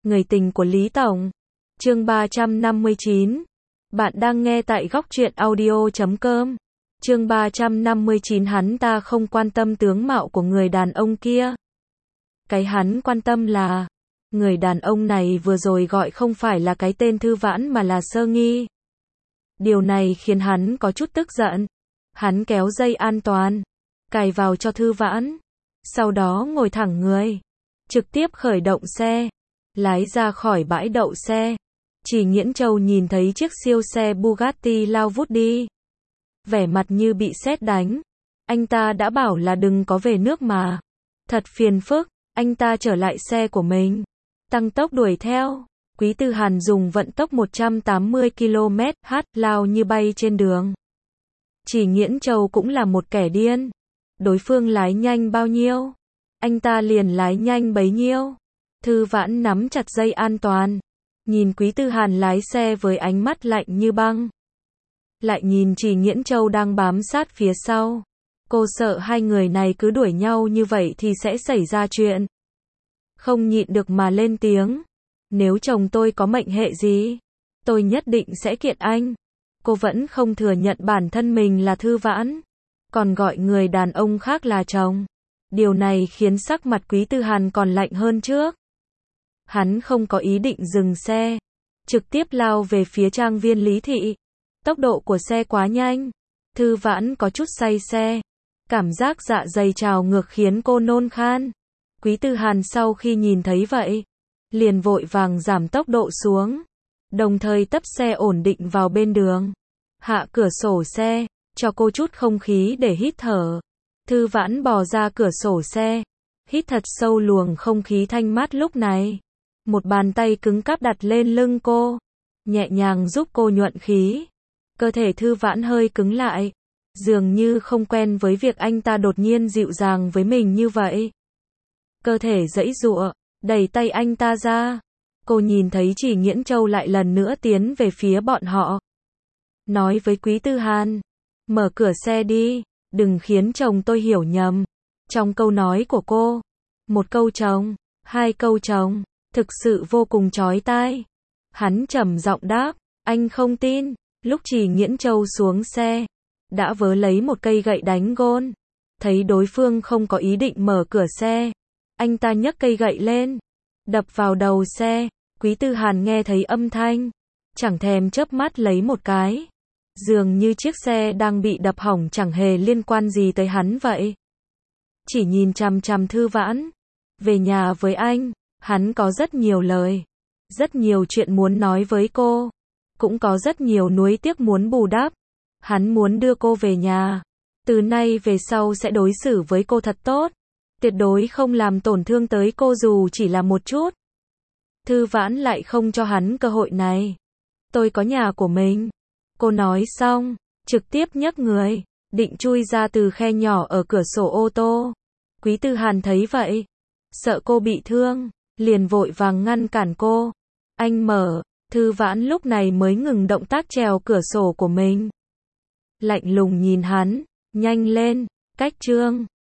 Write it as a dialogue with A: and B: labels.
A: Người tình của Lý Tổng. Chương 359. Bạn đang nghe tại góc truyện audio.com. Chương 359. Hắn ta không quan tâm tướng mạo của người đàn ông kia. Cái hắn quan tâm là người đàn ông này vừa rồi gọi không phải là cái tên Thư Vãn mà là Sơ Nghi. Điều này khiến hắn có chút tức giận. Hắn kéo dây an toàn, cài vào cho Thư Vãn. Sau đó ngồi thẳng người, trực tiếp khởi động xe, lái ra khỏi bãi đậu xe. Chỉ Nghiễn Châu nhìn thấy chiếc siêu xe Bugatti lao vút đi. Vẻ mặt như bị sét đánh. Anh ta đã bảo là đừng có về nước mà. Thật phiền phức. Anh ta trở lại xe của mình, tăng tốc đuổi theo. Quý Tư Hàn dùng vận tốc 180 km/h lao như bay trên đường. Chỉ Nghiễn Châu cũng là một kẻ điên. Đối phương lái nhanh bao nhiêu, anh ta liền lái nhanh bấy nhiêu. Thư Vãn nắm chặt dây an toàn, nhìn Quý Tư Hàn lái xe với ánh mắt lạnh như băng. Lại nhìn Chỉ Nghiễn Châu đang bám sát phía sau. Cô sợ hai người này cứ đuổi nhau như vậy thì sẽ xảy ra chuyện. Không nhịn được mà lên tiếng. Nếu chồng tôi có mệnh hệ gì, tôi nhất định sẽ kiện anh. Cô vẫn không thừa nhận bản thân mình là Thư Vãn, còn gọi người đàn ông khác là chồng. Điều này khiến sắc mặt Quý Tư Hàn còn lạnh hơn trước. Hắn không có ý định dừng xe, trực tiếp lao về phía trang viên Lý Thị. Tốc độ của xe quá nhanh, Thư Vãn có chút say xe. Cảm giác dạ dày trào ngược khiến cô nôn khan. Quý Tư Hàn sau khi nhìn thấy vậy, liền vội vàng giảm tốc độ xuống, đồng thời tấp xe ổn định vào bên đường. Hạ cửa sổ xe, cho cô chút không khí để hít thở. Thư Vãn bò ra cửa sổ xe, hít thật sâu luồng không khí thanh mát lúc này. Một bàn tay cứng cáp đặt lên lưng cô, nhẹ nhàng giúp cô nhuận khí. Cơ thể Thư Vãn hơi cứng lại, dường như không quen với việc anh ta đột nhiên dịu dàng với mình như vậy. Cơ thể giãy giụa, đẩy tay anh ta ra. Cô nhìn thấy Chỉ Nghiễn Châu lại lần nữa tiến về phía bọn họ. Nói với Quý Tư Hàn, mở cửa xe đi, đừng khiến chồng tôi hiểu nhầm. Trong câu nói của cô, một câu chồng, hai câu chồng, thực sự vô cùng chói tai. Hắn trầm giọng đáp, anh không tin. Lúc Chỉ Nghiễn Châu xuống xe, đã vớ lấy một cây gậy đánh gôn. Thấy đối phương không có ý định mở cửa xe, anh ta nhấc cây gậy lên, đập vào đầu xe. Quý Tư Hàn nghe thấy âm thanh, chẳng thèm chớp mắt lấy một cái. Dường như chiếc xe đang bị đập hỏng chẳng hề liên quan gì tới hắn vậy. Chỉ nhìn chằm chằm Thư Vãn. Về nhà với anh, hắn có rất nhiều lời, rất nhiều chuyện muốn nói với cô, cũng có rất nhiều nuối tiếc muốn bù đắp. Hắn muốn đưa cô về nhà, từ nay về sau sẽ đối xử với cô thật tốt, tuyệt đối không làm tổn thương tới cô dù chỉ là một chút. Thư Vãn lại không cho hắn cơ hội này. Tôi có nhà của mình. Cô nói xong, trực tiếp nhấc người, định chui ra từ khe nhỏ ở cửa sổ ô tô. Quý Tư Hàn thấy vậy, sợ cô bị thương, liền vội vàng ngăn cản cô. Anh mở. Thư Vãn lúc này mới ngừng động tác trèo cửa sổ của mình. Lạnh lùng nhìn hắn, nhanh lên, cách chương.